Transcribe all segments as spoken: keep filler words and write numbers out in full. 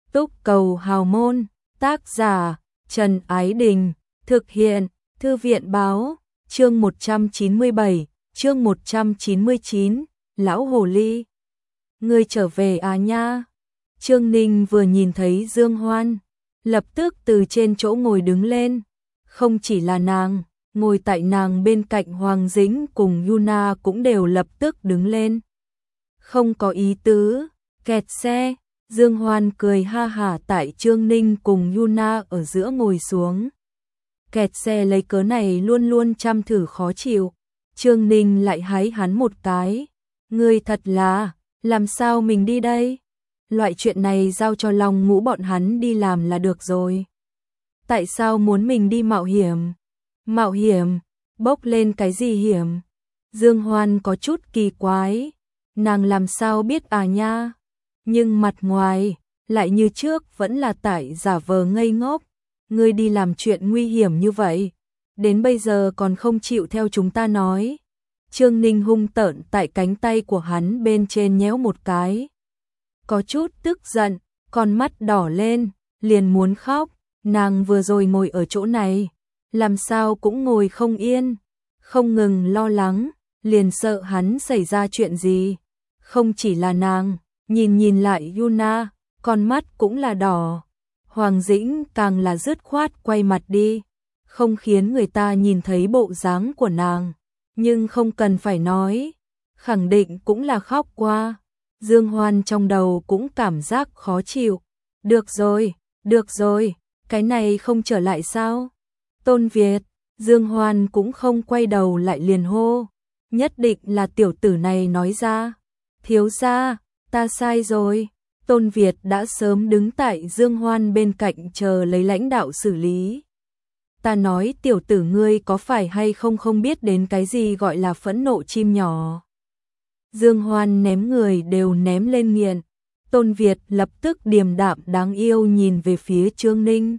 Túc Cầu Hào Môn, tác giả Trần Ái Đình, thực hiện Thư viện Báo, chương một trăm chín mươi bảy, chương một trăm chín mươi chín, Lão Hồ Ly. Ngươi trở về à nha? Trương Ninh vừa nhìn thấy Dương Hoan, lập tức từ trên chỗ ngồi đứng lên. Không chỉ là nàng, ngồi tại nàng bên cạnh Hoàng Dĩnh cùng Yuna cũng đều lập tức đứng lên. Không có ý tứ, kẹt xe. Dương Hoan cười ha hả tại Trương Ninh cùng Yuna ở giữa ngồi xuống. Kẹt xe lấy cớ này luôn luôn chăm thử khó chịu. Trương Ninh lại hái hắn một cái. Ngươi thật là, làm sao mình đi đây? Loại chuyện này giao cho Long Ngũ bọn hắn đi làm là được rồi. Tại sao muốn mình đi mạo hiểm? Mạo hiểm? Bốc lên cái gì hiểm? Dương Hoan có chút kỳ quái. Nàng làm sao biết à nha? Nhưng mặt ngoài, lại như trước vẫn là tại giả vờ ngây ngốc. Ngươi đi làm chuyện nguy hiểm như vậy, đến bây giờ còn không chịu theo chúng ta nói. Trương Ninh hung tợn tại cánh tay của hắn bên trên nhéo một cái. Có chút tức giận, con mắt đỏ lên, liền muốn khóc. Nàng vừa rồi ngồi ở chỗ này, làm sao cũng ngồi không yên, không ngừng lo lắng, liền sợ hắn xảy ra chuyện gì. Không chỉ là nàng, nhìn nhìn lại Yuna, con mắt cũng là đỏ. Hoàng Dĩnh càng là dứt khoát quay mặt đi, không khiến người ta nhìn thấy bộ dáng của nàng. Nhưng không cần phải nói, khẳng định cũng là khóc qua. Dương Hoan trong đầu cũng cảm giác khó chịu. Được rồi, được rồi, cái này không trở lại sao? Tôn Việt, Dương Hoan cũng không quay đầu lại liền hô. Nhất định là tiểu tử này nói ra. Thiếu gia, ta sai rồi. Tôn Việt đã sớm đứng tại Dương Hoan bên cạnh chờ lấy lãnh đạo xử lý. Ta nói tiểu tử ngươi có phải hay không không biết đến cái gì gọi là phẫn nộ chim nhỏ. Dương Hoan ném người đều ném lên nghiền. Tôn Việt lập tức điềm đạm đáng yêu nhìn về phía Trương Ninh.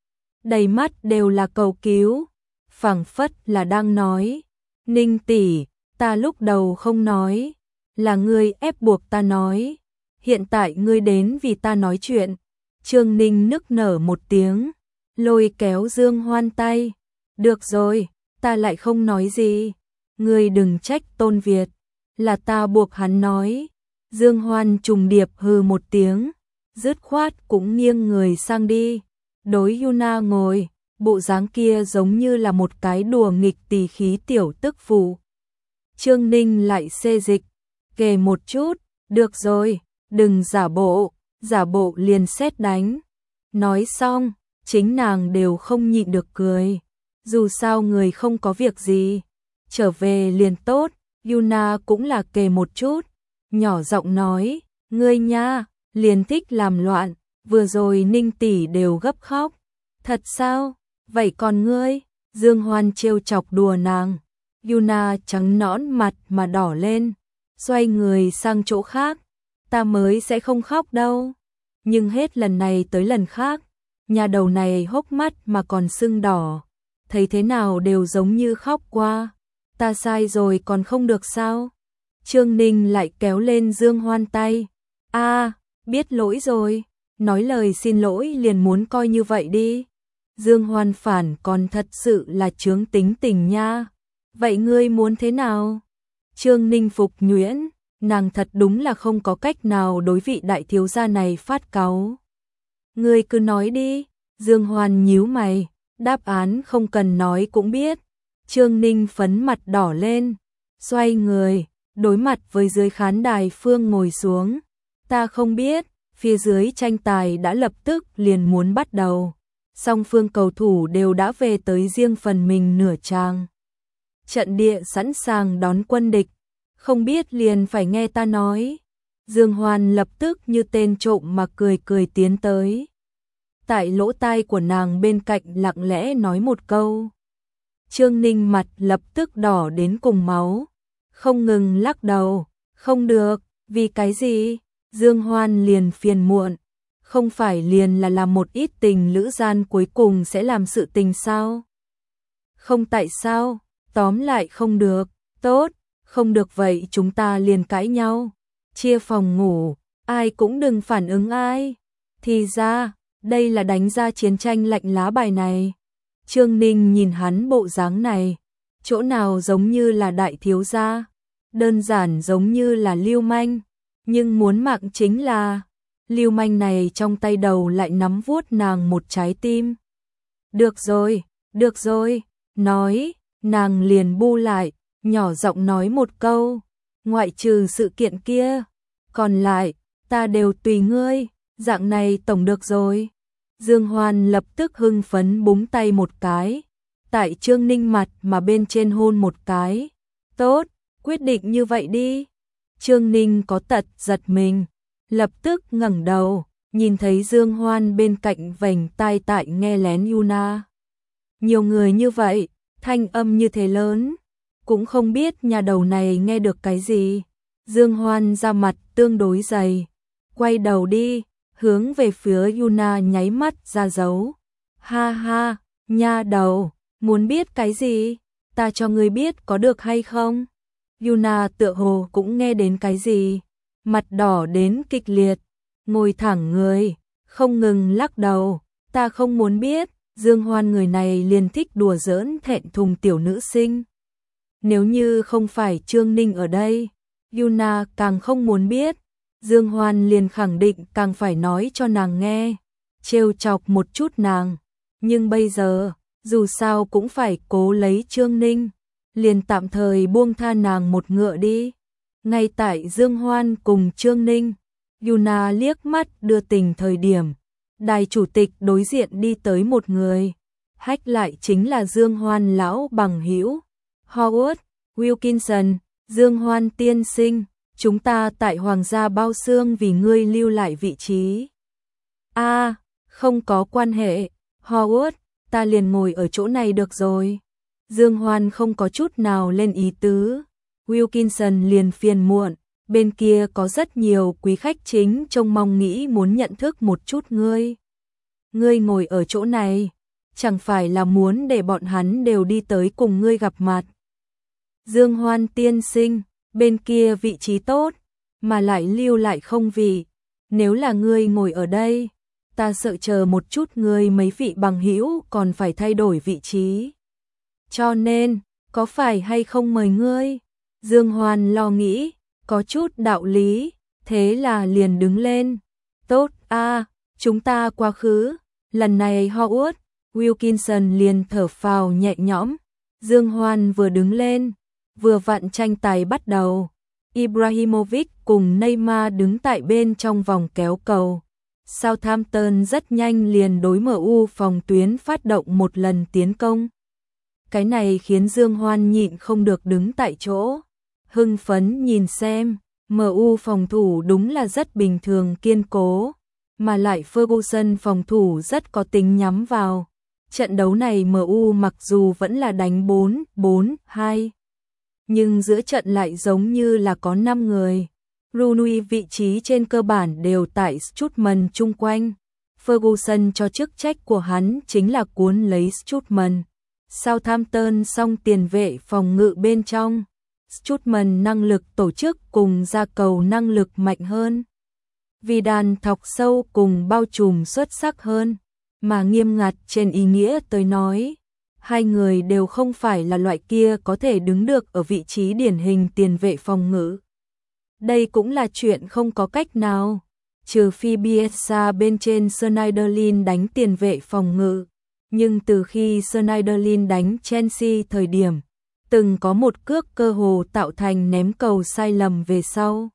Đầy mắt đều là cầu cứu, phảng phất là đang nói. Ninh tỷ, ta lúc đầu không nói, là ngươi ép buộc ta nói. Hiện tại ngươi đến vì ta nói chuyện. Trương Ninh nức nở một tiếng, lôi kéo Dương Hoan tay. Được rồi, ta lại không nói gì. Ngươi đừng trách Tôn Việt, là ta buộc hắn nói. Dương Hoan trùng điệp hừ một tiếng, dứt khoát cũng nghiêng người sang đi. Đối Yuna ngồi, bộ dáng kia giống như là một cái đùa nghịch tỳ khí tiểu tức phụ. Trương Ninh lại xê dịch, kề một chút, được rồi. Đừng giả bộ, giả bộ liền sét đánh. Nói xong, chính nàng đều không nhịn được cười. Dù sao người không có việc gì, trở về liền tốt. Yuna cũng là kề một chút, nhỏ giọng nói, ngươi nha, liền thích làm loạn, vừa rồi Ninh tỷ đều gấp khóc. Thật sao? Vậy còn ngươi? Dương Hoan trêu chọc đùa nàng. Yuna trắng nõn mặt mà đỏ lên, xoay người sang chỗ khác. Ta mới sẽ không khóc đâu. Nhưng hết lần này tới lần khác, nhà đầu này hốc mắt mà còn sưng đỏ. Thấy thế nào đều giống như khóc qua. Ta sai rồi còn không được sao? Trương Ninh lại kéo lên Dương Hoan tay. A, à, biết lỗi rồi. Nói lời xin lỗi liền muốn coi như vậy đi. Dương Hoan phản còn thật sự là chướng tính tình nha. Vậy ngươi muốn thế nào? Trương Ninh phục nhuyễn. Nàng thật đúng là không có cách nào đối vị đại thiếu gia này phát cáu. Ngươi cứ nói đi. Dương Hoan nhíu mày, đáp án không cần nói cũng biết. Trương Ninh phấn mặt đỏ lên, xoay người, đối mặt với dưới khán đài Phương ngồi xuống. Ta không biết, phía dưới tranh tài đã lập tức liền muốn bắt đầu. Song phương cầu thủ đều đã về tới riêng phần mình nửa trang. Trận địa sẵn sàng đón quân địch. Không biết liền phải nghe ta nói. Dương Hoan lập tức như tên trộm mà cười cười tiến tới. Tại lỗ tai của nàng bên cạnh lặng lẽ nói một câu. Trương Ninh mặt lập tức đỏ đến cùng máu. Không ngừng lắc đầu. Không được, vì cái gì? Dương Hoan liền phiền muộn. Không phải liền là làm một ít tình lữ gian cuối cùng sẽ làm sự tình sao? Không tại sao? Tóm lại không được. Tốt. Không được vậy chúng ta liền cãi nhau. Chia phòng ngủ, ai cũng đừng phản ứng ai. Thì ra, đây là đánh ra chiến tranh lạnh lá bài này. Trương Ninh nhìn hắn bộ dáng này, chỗ nào giống như là đại thiếu gia, đơn giản giống như là lưu manh, nhưng muốn mạng chính là lưu manh này trong tay đầu lại nắm vuốt nàng một trái tim. Được rồi, được rồi, nói, nàng liền bu lại, nhỏ giọng nói một câu, ngoại trừ sự kiện kia, còn lại, ta đều tùy ngươi, dạng này tổng được rồi. Dương Hoan lập tức hưng phấn búng tay một cái, tại Trương Ninh mặt mà bên trên hôn một cái. Tốt, quyết định như vậy đi. Trương Ninh có tật giật mình, lập tức ngẩng đầu, nhìn thấy Dương Hoan bên cạnh vành tai tại nghe lén Yuna. Nhiều người như vậy, thanh âm như thế lớn, cũng không biết nhà đầu này nghe được cái gì. Dương Hoan ra mặt tương đối dày, quay đầu đi, hướng về phía Yuna nháy mắt ra dấu. Ha ha, nha đầu, muốn biết cái gì? Ta cho ngươi biết có được hay không? Yuna tựa hồ cũng nghe đến cái gì, mặt đỏ đến kịch liệt, ngồi thẳng người, không ngừng lắc đầu. Ta không muốn biết. Dương Hoan người này liền thích đùa giỡn thẹn thùng tiểu nữ sinh. Nếu như không phải Trương Ninh ở đây, Yuna càng không muốn biết. Dương Hoan liền khẳng định càng phải nói cho nàng nghe, trêu chọc một chút nàng. Nhưng bây giờ, dù sao cũng phải cố lấy Trương Ninh, liền tạm thời buông tha nàng một ngựa đi. Ngay tại Dương Hoan cùng Trương Ninh, Yuna liếc mắt đưa tình thời điểm, đài chủ tịch đối diện đi tới một người, hách lại chính là Dương Hoan lão bằng hữu, Howard Wilkinson. Dương Hoan tiên sinh, chúng ta tại Hoàng gia bao xương vì ngươi lưu lại vị trí. A, à, không có quan hệ, Howard, ta liền ngồi ở chỗ này được rồi. Dương Hoan không có chút nào lên ý tứ. Wilkinson liền phiền muộn, bên kia có rất nhiều quý khách chính trông mong nghĩ muốn nhận thức một chút ngươi. Ngươi ngồi ở chỗ này, chẳng phải là muốn để bọn hắn đều đi tới cùng ngươi gặp mặt. Dương Hoan tiên sinh, bên kia vị trí tốt, mà lại lưu lại không vị. Nếu là ngươi ngồi ở đây, ta sợ chờ một chút ngươi mấy vị bằng hữu còn phải thay đổi vị trí. Cho nên, có phải hay không mời ngươi? Dương Hoan lo nghĩ, có chút đạo lý, thế là liền đứng lên. Tốt a, à, chúng ta quá khứ. Lần này Howard Wilkinson liền thở phào nhẹ nhõm. Dương Hoan vừa đứng lên, vừa vặn tranh tài bắt đầu. Ibrahimovic cùng Neymar đứng tại bên trong vòng kéo cầu. Southampton rất nhanh liền đối em u phòng tuyến phát động một lần tiến công. Cái này khiến Dương Hoan nhịn không được đứng tại chỗ, hưng phấn nhìn xem, em u phòng thủ đúng là rất bình thường kiên cố, mà lại Ferguson phòng thủ rất có tính nhắm vào. Trận đấu này em u mặc dù vẫn là đánh bốn bốn hai, nhưng giữa trận lại giống như là có năm người. Rooney vị trí trên cơ bản đều tại Strootman chung quanh. Ferguson cho chức trách của hắn chính là cuốn lấy Strootman. Southampton song tiền vệ phòng ngự bên trong. Strootman năng lực tổ chức cùng ra cầu năng lực mạnh hơn. Vidal thọc sâu cùng bao trùm xuất sắc hơn. Mà nghiêm ngặt trên ý nghĩa tới nói, hai người đều không phải là loại kia có thể đứng được ở vị trí điển hình tiền vệ phòng ngự. Đây cũng là chuyện không có cách nào, trừ phi Bielsa bên trên Schneiderlin đánh tiền vệ phòng ngự. Nhưng từ khi Schneiderlin đánh Chelsea thời điểm, từng có một cước cơ hồ tạo thành ném cầu sai lầm về sau.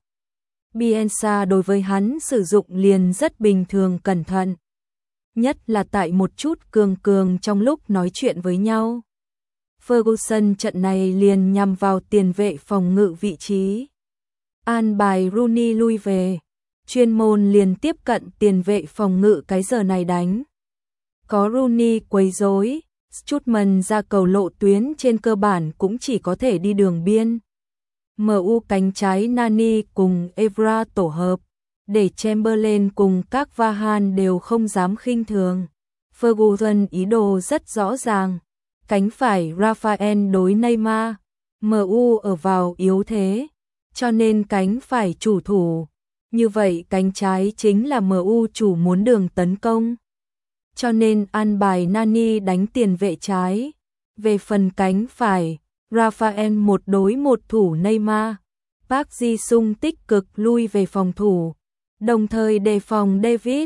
Bielsa đối với hắn sử dụng liền rất bình thường cẩn thận. Nhất là tại một chút cường cường trong lúc nói chuyện với nhau. Ferguson trận này liền nhằm vào tiền vệ phòng ngự vị trí. An bài Rooney lui về, chuyên môn liền tiếp cận tiền vệ phòng ngự cái giờ này đánh. Có Rooney quấy rối, Strootman ra cầu lộ tuyến trên cơ bản cũng chỉ có thể đi đường biên. em u cánh trái Nani cùng Evra tổ hợp, để Chamberlain cùng các Vahan đều không dám khinh thường. Ferguson ý đồ rất rõ ràng, cánh phải Rafael đối Neymar, em u ở vào yếu thế, cho nên cánh phải chủ thủ, Như vậy cánh trái chính là em u chủ muốn đường tấn công. Cho nên an bài Nani đánh tiền vệ trái. Về phần cánh phải, Rafael một đối một thủ Neymar. Park Ji-sung tích cực lui về phòng thủ, đồng thời đề phòng David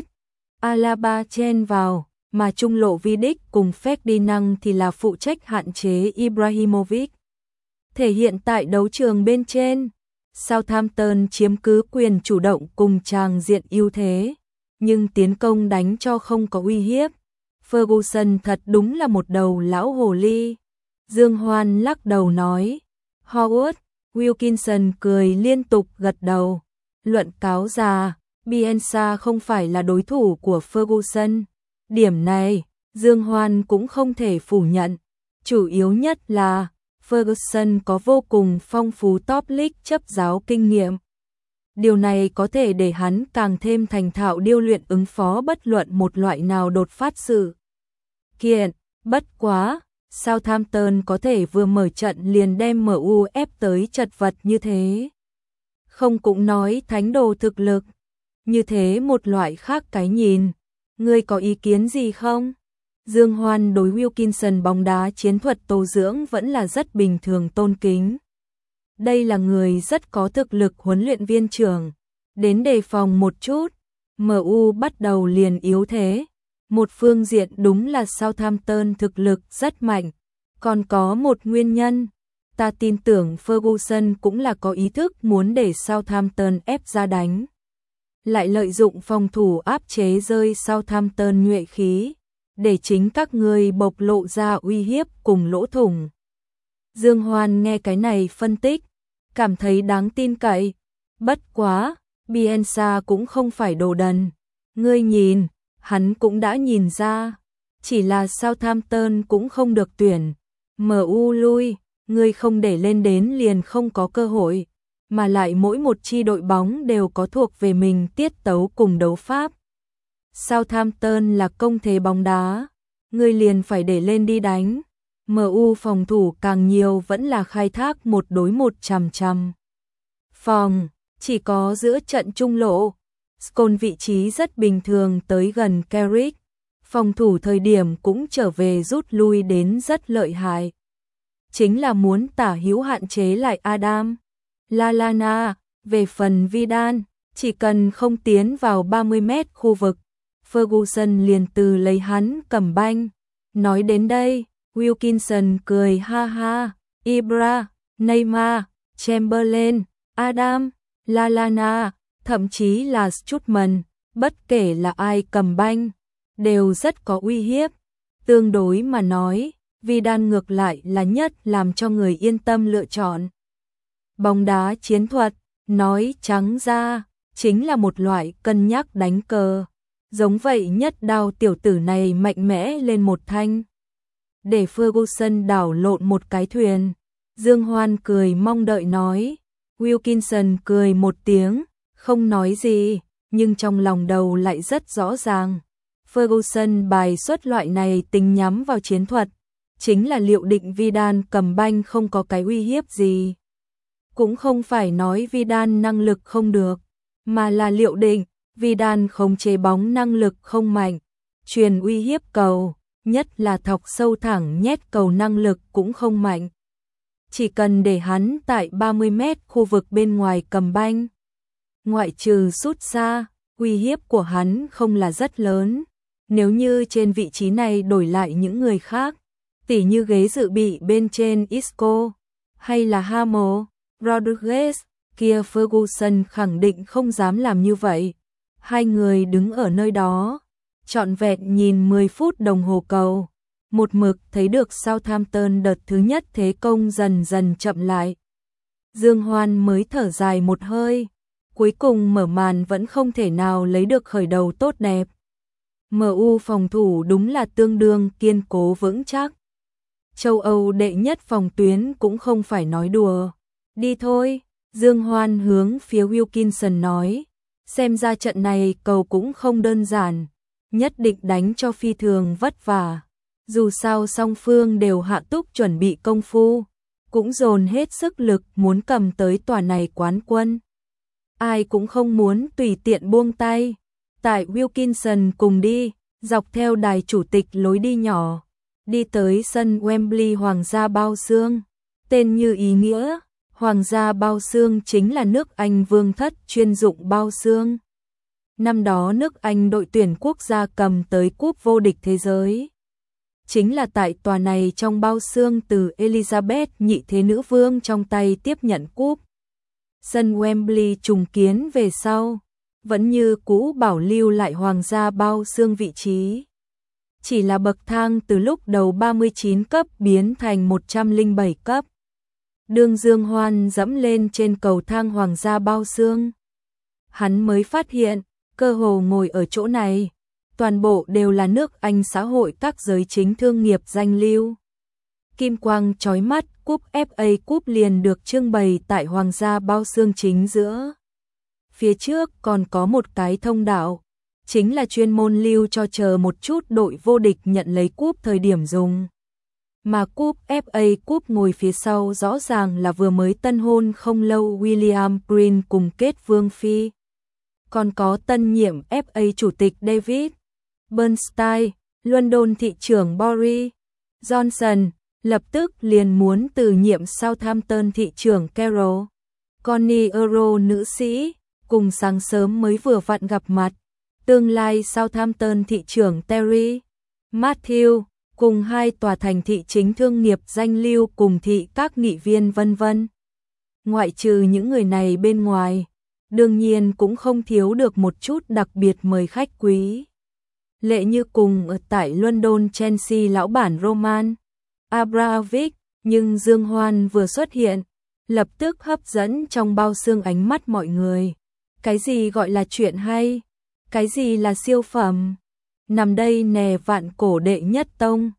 Alaba chen vào, mà trung lộ Vidic cùng Ferdinand thì là phụ trách hạn chế Ibrahimovic. Thể hiện tại đấu trường bên trên, Southampton chiếm cứ quyền chủ động cùng tràng diện ưu thế, nhưng tiến công đánh cho không có uy hiếp. Ferguson thật đúng là một đầu lão hồ ly. Dương Hoan lắc đầu nói. Howard, Wilkinson cười liên tục gật đầu. Luận cáo già, Bielsa không phải là đối thủ của Ferguson. Điểm này, Dương Hoan cũng không thể phủ nhận. Chủ yếu nhất là Ferguson có vô cùng phong phú top league chấp giáo kinh nghiệm. Điều này có thể để hắn càng thêm thành thạo điêu luyện ứng phó bất luận một loại nào đột phát sự kiện. Bất quá, Southampton có thể vừa mở trận liền đem em u ép tới chật vật như thế. Không cũng nói thánh đồ thực lực. Như thế một loại khác cái nhìn. Ngươi có ý kiến gì không? Dương Hoan đối Wilkinson bóng đá chiến thuật tô dưỡng vẫn là rất bình thường tôn kính. Đây là người rất có thực lực huấn luyện viên trưởng. Đến đề phòng một chút, em u bắt đầu liền yếu thế. Một phương diện đúng là Southampton thực lực rất mạnh. Còn có một nguyên nhân, ta tin tưởng Ferguson cũng là có ý thức muốn để Southampton ép ra đánh. Lại lợi dụng phòng thủ áp chế rơi Southampton nhuệ khí, để chính các người bộc lộ ra uy hiếp cùng lỗ thủng. Dương Hoan nghe cái này phân tích, cảm thấy đáng tin cậy. Bất quá, Bielsa cũng không phải đồ đần. Ngươi nhìn, hắn cũng đã nhìn ra, chỉ là Southampton cũng không được tuyển. em u lui, ngươi không để lên đến liền không có cơ hội, mà lại mỗi một chi đội bóng đều có thuộc về mình tiết tấu cùng đấu pháp. Southampton là công thế bóng đá, ngươi liền phải để lên đi đánh. em u phòng thủ càng nhiều vẫn là khai thác một đối một chằm chằm. Phòng, chỉ có giữa trận trung lộ, Scholes vị trí rất bình thường tới gần Carrick. Phòng thủ thời điểm cũng trở về rút lui đến rất lợi hại. Chính là muốn tả hữu hạn chế lại Adam Lallana. Về phần Vidal, chỉ cần không tiến vào ba mươi mét khu vực, Ferguson liền từ lấy hắn cầm banh. Nói đến đây, Wilkinson cười ha ha. Ibra, Neymar, Chamberlain, Adam Lallana, thậm chí là Strootman, bất kể là ai cầm banh, đều rất có uy hiếp. Tương đối mà nói, Vidal ngược lại là nhất làm cho người yên tâm lựa chọn. Bóng đá chiến thuật, nói trắng ra, chính là một loại cân nhắc đánh cờ. Giống vậy nhất đao tiểu tử này mạnh mẽ lên một thanh. Để Ferguson đảo lộn một cái thuyền. Dương Hoan cười mong đợi nói. Wilkinson cười một tiếng, không nói gì, nhưng trong lòng đầu lại rất rõ ràng. Ferguson bài xuất loại này tính nhắm vào chiến thuật, chính là liệu định Vidal cầm banh không có cái uy hiếp gì. Cũng không phải nói Vidal năng lực không được, mà là liệu định Vidal không chế bóng năng lực không mạnh, truyền uy hiếp cầu, nhất là thọc sâu thẳng nhét cầu năng lực cũng không mạnh. Chỉ cần để hắn tại ba mươi mét khu vực bên ngoài cầm banh, ngoại trừ sút xa, uy hiếp của hắn không là rất lớn. Nếu như trên vị trí này đổi lại những người khác, tỉ như ghế dự bị bên trên Isco hay là James Rodriguez, kia Ferguson khẳng định không dám làm như vậy. Hai người đứng ở nơi đó, trọn vẹn nhìn mười phút đồng hồ cầu, một mực thấy được Southampton đợt thứ nhất thế công dần dần chậm lại. Dương Hoan mới thở dài một hơi, cuối cùng mở màn vẫn không thể nào lấy được khởi đầu tốt đẹp. em u phòng thủ đúng là tương đương kiên cố vững chắc. Châu Âu đệ nhất phòng tuyến cũng không phải nói đùa. Đi thôi, Dương Hoan hướng phía Wilkinson nói, xem ra trận này cầu cũng không đơn giản, nhất định đánh cho phi thường vất vả. Dù sao song phương đều hạ túc chuẩn bị công phu, cũng dồn hết sức lực muốn cầm tới tòa này quán quân. ai cũng không muốn tùy tiện buông tay. Tại Wilkinson cùng đi, dọc theo đài chủ tịch lối đi nhỏ, đi tới sân Wembley Hoàng gia bao xương. Tên như ý nghĩa, Hoàng gia bao xương chính là nước Anh vương thất chuyên dụng bao xương. Năm đó nước Anh đội tuyển quốc gia cầm tới cúp vô địch thế giới. Chính là tại tòa này trong bao xương từ Elizabeth nhị thế nữ vương trong tay tiếp nhận cúp. Sân Wembley trùng kiến về sau, vẫn như cũ bảo lưu lại hoàng gia bao xương vị trí. Chỉ là bậc thang từ lúc đầu ba mươi chín cấp biến thành một trăm lẻ bảy cấp. Đương Dương Hoan dẫm lên trên cầu thang hoàng gia bao xương, hắn mới phát hiện, cơ hồ ngồi ở chỗ này, toàn bộ đều là nước Anh xã hội các giới chính thương nghiệp danh lưu. Kim quang chói mắt, cúp ép a Cup liền được trưng bày tại hoàng gia bao xương chính giữa. Phía trước còn có một cái thông đạo, chính là chuyên môn lưu cho chờ một chút đội vô địch nhận lấy cúp thời điểm dùng. Mà cúp ép a Cup ngồi phía sau rõ ràng là vừa mới tân hôn không lâu William Green cùng kết vương phi. Còn có tân nhiệm ép a chủ tịch David Bernstein, London thị trưởng Boris Johnson, lập tức liền muốn từ nhiệm Southampton thị trưởng Carol Connie Euro nữ sĩ, cùng sáng sớm mới vừa vặn gặp mặt, tương lai Southampton thị trưởng Terry Matthew, cùng hai tòa thành thị chính thương nghiệp danh lưu cùng thị các nghị viên vân vân. Ngoại trừ những người này bên ngoài, đương nhiên cũng không thiếu được một chút đặc biệt mời khách quý. Lệ như cùng ở tại London Chelsea lão bản Roman Abramovich, nhưng Dương Hoan vừa xuất hiện, lập tức hấp dẫn trong bao xương ánh mắt mọi người. Cái gì gọi là chuyện hay? Cái gì là siêu phẩm? Nằm đây nè vạn cổ đệ nhất tông,